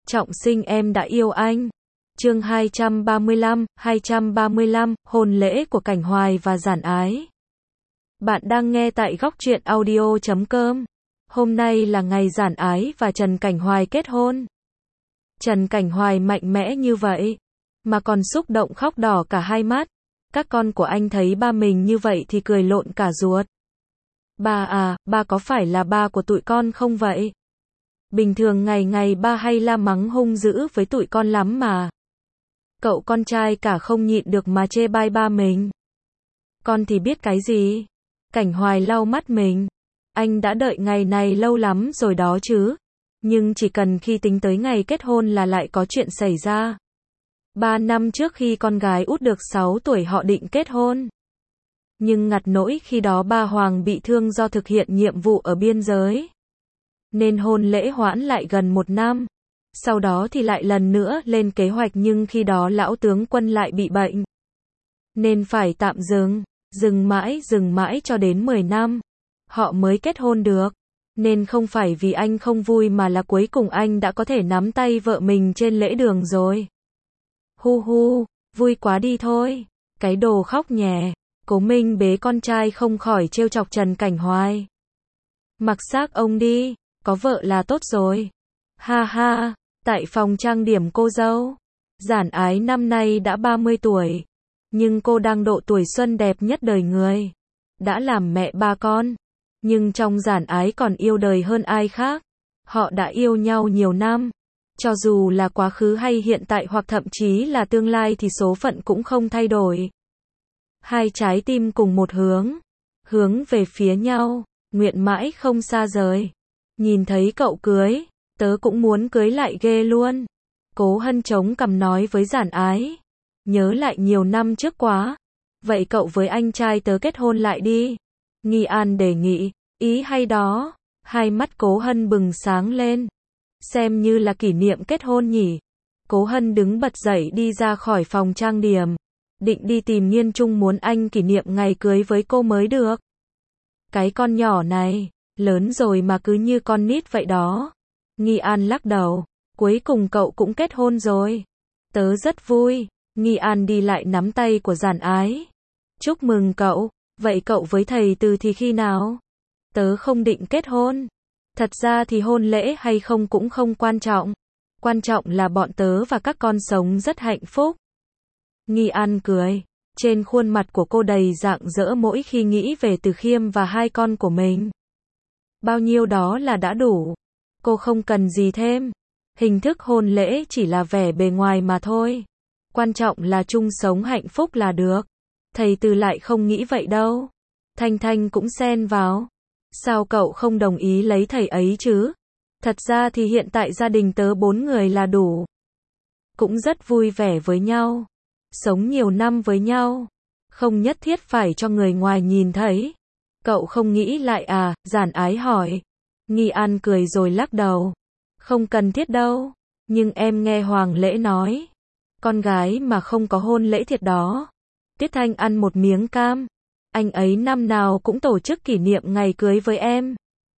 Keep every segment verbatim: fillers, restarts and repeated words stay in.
Trọng sinh em đã yêu anh. Chương hai trăm ba mươi lăm, hai trăm ba mươi lăm, hôn lễ của Cảnh Hoài và Giản Ái. Bạn đang nghe tại góc truyện audio chấm com. Hôm nay là ngày Giản Ái và Trần Cảnh Hoài kết hôn. Trần Cảnh Hoài mạnh mẽ như vậy, mà còn xúc động khóc đỏ cả hai mắt. Các con của anh thấy ba mình như vậy thì cười lộn cả ruột. Ba à, ba có phải là ba của tụi con không vậy? Bình thường ngày ngày ba hay la mắng hung dữ với tụi con lắm mà. Cậu con trai cả không nhịn được mà chê bai ba mình. Con thì biết cái gì? Cảnh Hoài lau mắt mình. Anh đã đợi ngày này lâu lắm rồi đó chứ. Nhưng chỉ cần khi tính tới ngày kết hôn là lại có chuyện xảy ra. Ba năm trước khi con gái út được sáu tuổi họ định kết hôn. Nhưng ngặt nỗi khi đó ba Hoàng bị thương do thực hiện nhiệm vụ ở biên giới. Nên hôn lễ hoãn lại gần một năm. Sau đó thì lại lần nữa lên kế hoạch nhưng khi đó lão tướng quân lại bị bệnh. Nên phải tạm dừng, dừng mãi dừng mãi cho đến mười năm. Họ mới kết hôn được. Nên không phải vì anh không vui mà là cuối cùng anh đã có thể nắm tay vợ mình trên lễ đường rồi. Hu hu, vui quá đi thôi. Cái đồ khóc nhè. Cố Minh bế con trai không khỏi trêu chọc Trần Cảnh Hoài. Mặc xác ông đi, có vợ là tốt rồi. Ha ha, tại phòng trang điểm cô dâu. Giản Ái năm nay đã ba mươi tuổi. Nhưng cô đang độ tuổi xuân đẹp nhất đời người. Đã làm mẹ ba con. Nhưng trong Giản Ái còn yêu đời hơn ai khác. Họ đã yêu nhau nhiều năm. Cho dù là quá khứ hay hiện tại hoặc thậm chí là tương lai thì số phận cũng không thay đổi. Hai trái tim cùng một hướng. Hướng về phía nhau. Nguyện mãi không xa rời. Nhìn thấy cậu cưới. Tớ cũng muốn cưới lại ghê luôn. Cố Hân chống cằm nói với Giản Ái. Nhớ lại nhiều năm trước quá. Vậy cậu với anh trai tớ kết hôn lại đi. Nghi An đề nghị. Ý hay đó. Hai mắt Cố Hân bừng sáng lên. Xem như là kỷ niệm kết hôn nhỉ. Cố Hân đứng bật dậy đi ra khỏi phòng trang điểm. Định đi tìm Nghiên Trung muốn anh kỷ niệm ngày cưới với cô mới được. Cái con nhỏ này, lớn rồi mà cứ như con nít vậy đó. Nghi An lắc đầu. Cuối cùng cậu cũng kết hôn rồi. Tớ rất vui. Nghi An đi lại nắm tay của Giản Ái. Chúc mừng cậu. Vậy cậu với thầy Từ thì khi nào? Tớ không định kết hôn. Thật ra thì hôn lễ hay không cũng không quan trọng. Quan trọng là bọn tớ và các con sống rất hạnh phúc. Nghi An cười. Trên khuôn mặt của cô đầy rạng rỡ mỗi khi nghĩ về Từ Khiêm và hai con của mình. Bao nhiêu đó là đã đủ. Cô không cần gì thêm. Hình thức hôn lễ chỉ là vẻ bề ngoài mà thôi. Quan trọng là chung sống hạnh phúc là được. Thầy Từ lại không nghĩ vậy đâu. Thanh Thanh cũng xen vào. Sao cậu không đồng ý lấy thầy ấy chứ? Thật ra thì hiện tại gia đình tớ bốn người là đủ. Cũng rất vui vẻ với nhau. Sống nhiều năm với nhau. Không nhất thiết phải cho người ngoài nhìn thấy. Cậu không nghĩ lại à? Giản Ái hỏi. Nghi An cười rồi lắc đầu. Không cần thiết đâu. Nhưng em nghe Hoàng Lễ nói. Con gái mà không có hôn lễ thiệt đó. Tiết Thanh ăn một miếng cam. Anh ấy năm nào cũng tổ chức kỷ niệm ngày cưới với em.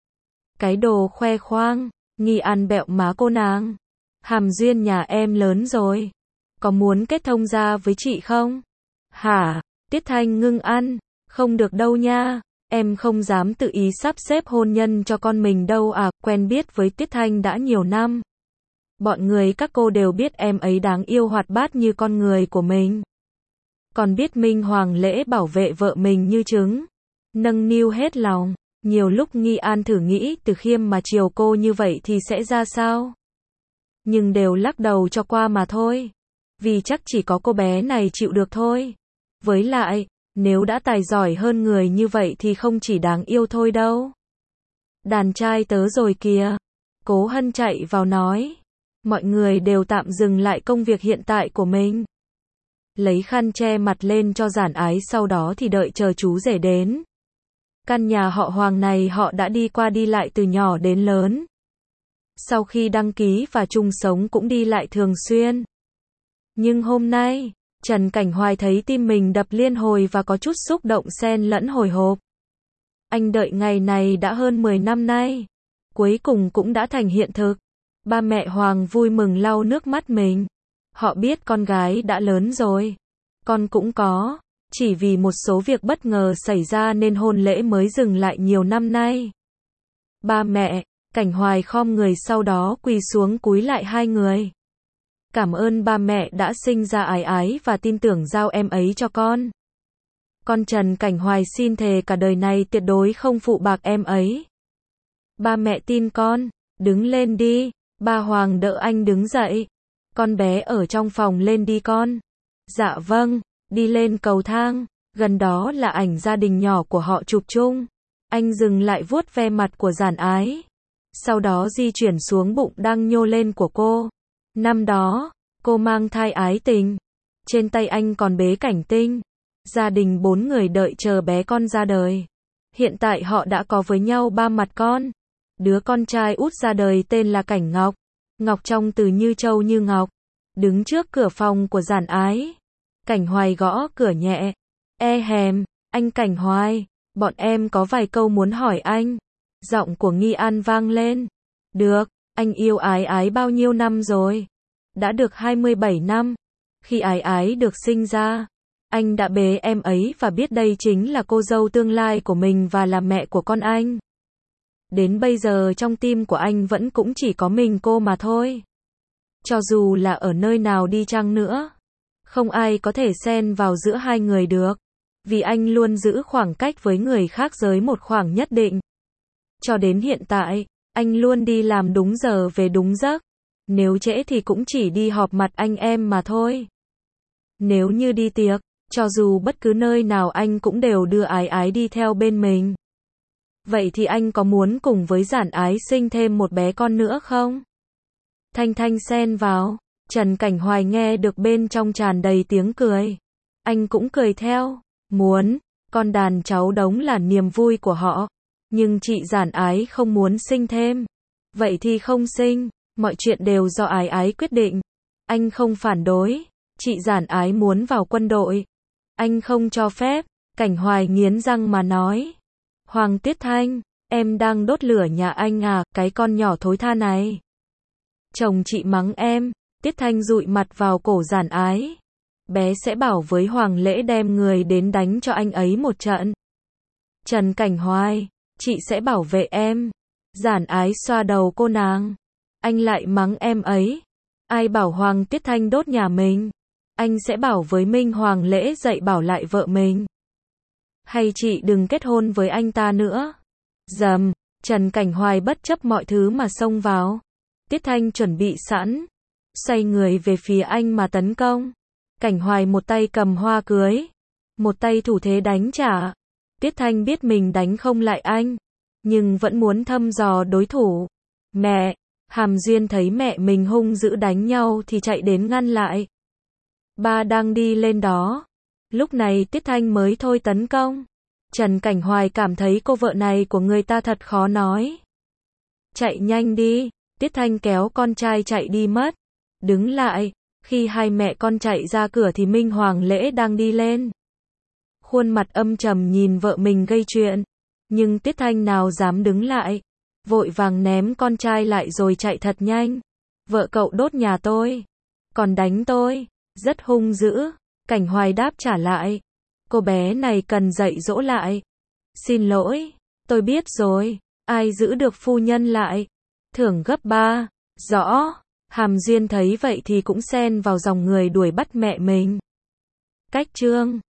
Cái đồ khoe khoang. Nghi An bẹo má cô nàng. Hàm duyên nhà em lớn rồi. Có muốn kết thông gia với chị không? Hả? Tiết Thanh ngưng ăn. Không được đâu nha. Em không dám tự ý sắp xếp hôn nhân cho con mình đâu à. Quen biết với Tiết Thanh đã nhiều năm. Bọn người các cô đều biết em ấy đáng yêu hoạt bát như con người của mình. Còn biết Minh Hoàng Lễ bảo vệ vợ mình như trứng. Nâng niu hết lòng. Nhiều lúc Nghi An thử nghĩ Từ Khiêm mà chiều cô như vậy thì sẽ ra sao? Nhưng đều lắc đầu cho qua mà thôi. Vì chắc chỉ có cô bé này chịu được thôi. Với lại, nếu đã tài giỏi hơn người như vậy thì không chỉ đáng yêu thôi đâu. Đàn trai tớ rồi kìa. Cố Hân chạy vào nói. Mọi người đều tạm dừng lại công việc hiện tại của mình. Lấy khăn che mặt lên cho Giản Ái sau đó thì đợi chờ chú rể đến. Căn nhà họ Hoàng này họ đã đi qua đi lại từ nhỏ đến lớn. Sau khi đăng ký và chung sống cũng đi lại thường xuyên. Nhưng hôm nay, Trần Cảnh Hoài thấy tim mình đập liên hồi và có chút xúc động xen lẫn hồi hộp. Anh đợi ngày này đã hơn mười năm nay. Cuối cùng cũng đã thành hiện thực. Ba mẹ Hoàng vui mừng lau nước mắt mình. Họ biết con gái đã lớn rồi. Con cũng có. Chỉ vì một số việc bất ngờ xảy ra nên hôn lễ mới dừng lại nhiều năm nay. Ba mẹ, Cảnh Hoài khom người sau đó quỳ xuống cúi lại hai người. Cảm ơn ba mẹ đã sinh ra Ái Ái và tin tưởng giao em ấy cho con. Con Trần Cảnh Hoài xin thề cả đời này tuyệt đối không phụ bạc em ấy. Ba mẹ tin con, đứng lên đi. Ba Hoàng đỡ anh đứng dậy. Con bé ở trong phòng lên đi con. Dạ vâng, đi lên cầu thang. Gần đó là ảnh gia đình nhỏ của họ chụp chung. Anh dừng lại vuốt ve mặt của Giản Ái. Sau đó di chuyển xuống bụng đang nhô lên của cô. Năm đó, cô mang thai Ái Tình. Trên tay anh còn bế Cảnh Tinh. Gia đình bốn người đợi chờ bé con ra đời. Hiện tại họ đã có với nhau ba mặt con. Đứa con trai út ra đời tên là Cảnh Ngọc. Ngọc trong từ như châu như ngọc. Đứng trước cửa phòng của Giản Ái. Cảnh Hoài gõ cửa nhẹ. E hèm, anh Cảnh Hoài, bọn em có vài câu muốn hỏi anh. Giọng của Nghi An vang lên. Được, anh yêu Ái Ái bao nhiêu năm rồi? Đã được hai mươi bảy năm. Khi Ái Ái được sinh ra, anh đã bế em ấy và biết đây chính là cô dâu tương lai của mình và là mẹ của con anh. Đến bây giờ trong tim của anh vẫn cũng chỉ có mình cô mà thôi. Cho dù là ở nơi nào đi chăng nữa, không ai có thể xen vào giữa hai người được. Vì anh luôn giữ khoảng cách với người khác giới một khoảng nhất định. Cho đến hiện tại, anh luôn đi làm đúng giờ về đúng giấc. Nếu trễ thì cũng chỉ đi họp mặt anh em mà thôi. Nếu như đi tiệc, cho dù bất cứ nơi nào anh cũng đều đưa Ái Ái đi theo bên mình. Vậy thì anh có muốn cùng với Giản Ái sinh thêm một bé con nữa không? Thanh Thanh xen vào. Trần Cảnh Hoài nghe được bên trong tràn đầy tiếng cười. Anh cũng cười theo. Muốn, con đàn cháu đống là niềm vui của họ. Nhưng chị Giản Ái không muốn sinh thêm. Vậy thì không sinh, mọi chuyện đều do Ái Ái quyết định. Anh không phản đối. Chị Giản Ái muốn vào quân đội. Anh không cho phép. Cảnh Hoài nghiến răng mà nói. Hoàng Tuyết Thanh, em đang đốt lửa nhà anh à, cái con nhỏ thối tha này. Chồng chị mắng em. Tiết Thanh dụi mặt vào cổ Giản Ái. Bé sẽ bảo với Hoàng Lễ đem người đến đánh cho anh ấy một trận. Trần Cảnh Hoài, chị sẽ bảo vệ em. Giản Ái xoa đầu cô nàng. Anh lại mắng em ấy. Ai bảo Hoàng Tiết Thanh đốt nhà mình? Anh sẽ bảo với Minh Hoàng Lễ dạy bảo lại vợ mình. Hay chị đừng kết hôn với anh ta nữa. Dầm, Trần Cảnh Hoài bất chấp mọi thứ mà xông vào. Tiết Thanh chuẩn bị sẵn. Xoay người về phía anh mà tấn công. Cảnh Hoài một tay cầm hoa cưới. Một tay thủ thế đánh trả. Tiết Thanh biết mình đánh không lại anh. Nhưng vẫn muốn thăm dò đối thủ. Mẹ, Hàm Duyên thấy mẹ mình hung dữ đánh nhau thì chạy đến ngăn lại. Ba đang đi lên đó. Lúc này Tiết Thanh mới thôi tấn công. Trần Cảnh Hoài cảm thấy cô vợ này của người ta thật khó nói. Chạy nhanh đi. Tiết Thanh kéo con trai chạy đi mất. Đứng lại. Khi hai mẹ con chạy ra cửa thì Minh Hoàng Lễ đang đi lên. Khuôn mặt âm trầm nhìn vợ mình gây chuyện. Nhưng Tiết Thanh nào dám đứng lại. Vội vàng ném con trai lại rồi chạy thật nhanh. Vợ cậu đốt nhà tôi. Còn đánh tôi. Rất hung dữ. Cảnh Hoài đáp trả lại. Cô bé này cần dạy dỗ lại. Xin lỗi. Tôi biết rồi. Ai giữ được phu nhân lại. Thưởng gấp ba. Rõ. Hàm Duyên thấy vậy thì cũng xen vào dòng người đuổi bắt mẹ mình. Cách chương